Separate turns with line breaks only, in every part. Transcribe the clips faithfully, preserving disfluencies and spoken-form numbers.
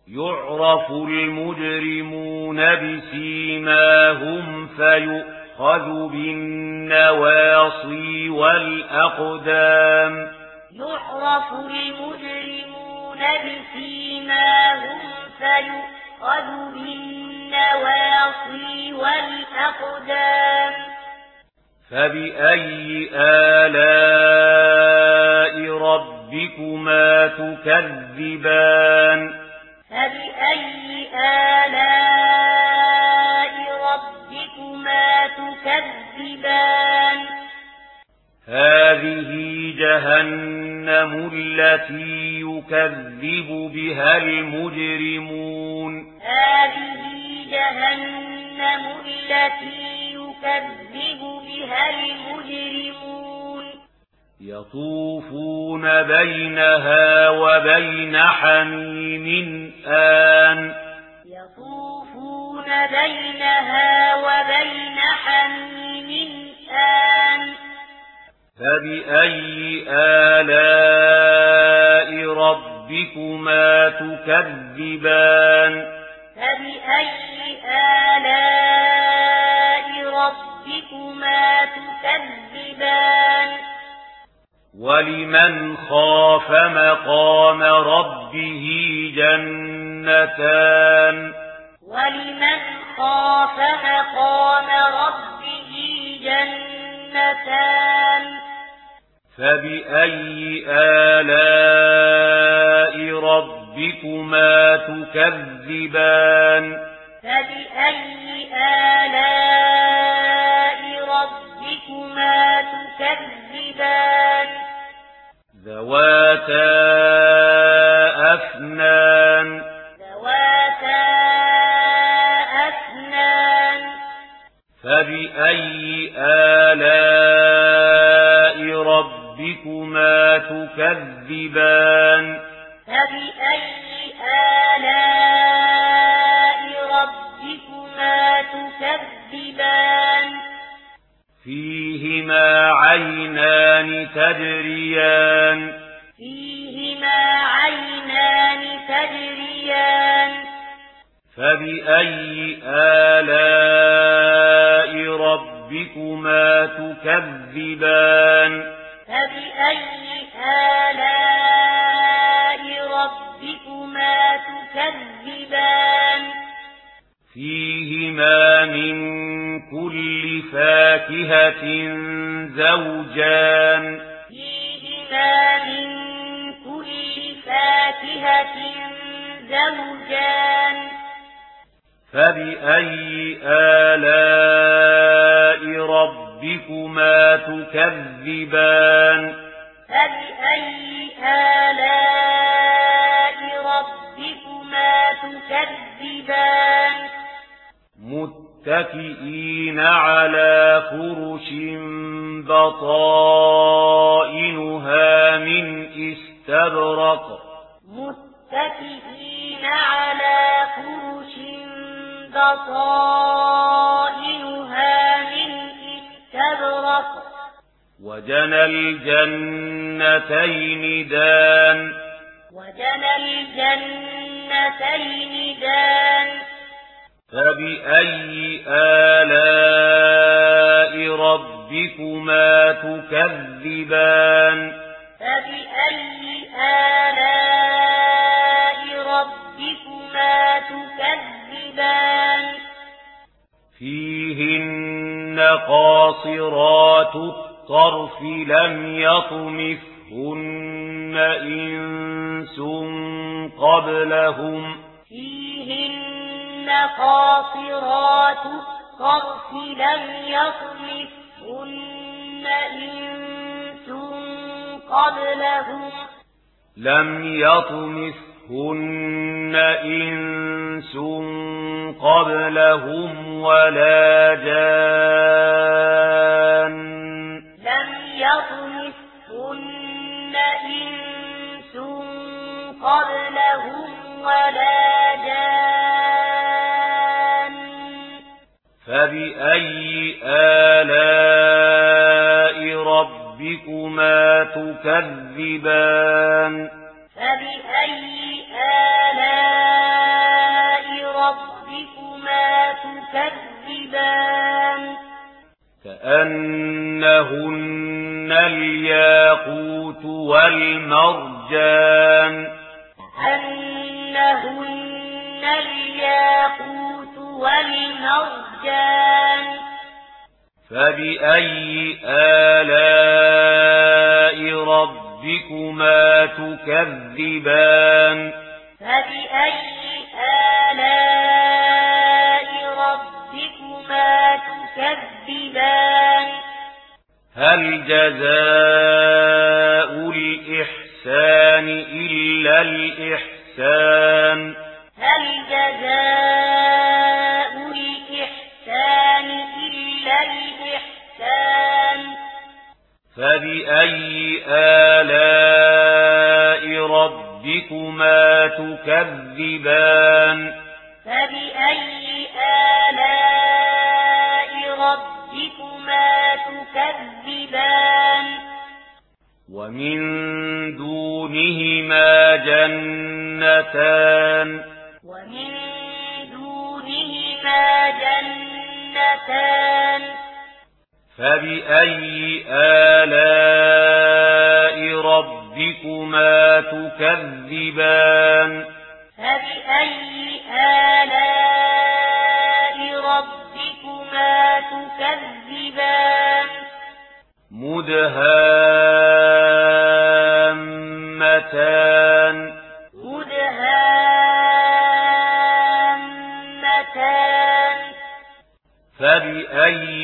يعرف المجرمون بسيماهم فيؤخذ بالنواصي والأقدام
يعرف المجرمون بسيماهم فيؤخذ بالنواصي والأقدام
فبأي آلاء ربكما تكذبان
فبأي آلاء ربكما تكذبان
هذه جهنم التي يكذب بها المجرمون
هذه جهنم التي يكذب بها المجرمون
يطوفون بينها وبين حميم آن
يطوفون بينها وبين حميم آن
فبأي آلاء ربكما تكذبان
فبأي آلاء ربكما تكذبان
ولمن خاف مقام ربه جنتان
ولمن خاف مقام ربه جنتان
فبأي آلاء ربكما تكذبان
فبأي آلاء ربكما تكذبان
ذواتا أفنان
ذواتا أفنان
فبأي آلاء ربكما تكذبان
فبأي آلاء ربكما تكذبان
فيهما عينان تجريان
فيهما عينان تجريان
فبأي آلاء ربكما تكذبان
فبأي آلاء ربكما تكذبان
فيهما من كل فاكهة زوجان
فيهما من كل فاكهة زوجان
فبأي آلاء ربكما تكذبان
فبأي آلاء ربكما تكذبان
متكئين على فرش بطائنها من استبرق
متكئين على فرش بطائنها من استبرق
وجنى الجنتين دان
وجنى الجنتين دان
فبأي آلاء ربكما تكذبان
فبأي آلاء ربكما تكذبان
فيهن قاصرات الطرف لم يطمثهن إنس قبلهم
فيهن قاصرات الطرف لم يطمثهن إنس قبلهم
لم يطمثهن إنس قبلهم ولا جان
لم يطمثهن إنس قبلهم ولا جان
فبأي آلاء ربكما تكذبان
فبأي آلاء
كأنهن الياقوت والمرجان
كأنهن الياقوت والمرجان
فبأي آلاء ربكما تكذبان
فبأي آلاء ربكما تكذبان
هل جزاء الإحسان إلا الإحسان
هل جزاء الإحسان إلا الإحسان
فبأي آلاء ربكما تكذبان
فبأي آلاء ربكما تكذبان
ومن دونهما جنتان
ومن دونهما جنتان
فبأي آلاء ربكما تكذبان
فبأي آلاء ربكما تكذبان
مدهامتان
مدهامتان
فبأي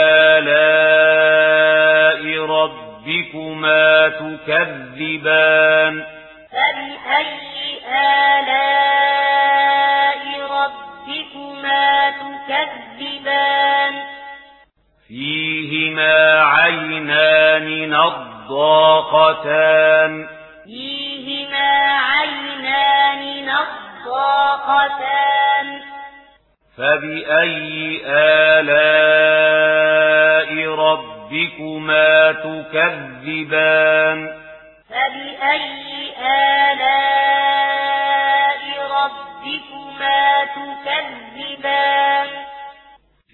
آلاء ربكما تكذبان
فبأي آلاء ربكما تكذبان
فيهما عينان نضاختان
فيهما عينان نضاختان
فبأي آلاء ربكما تكذبان
فبأي آلاء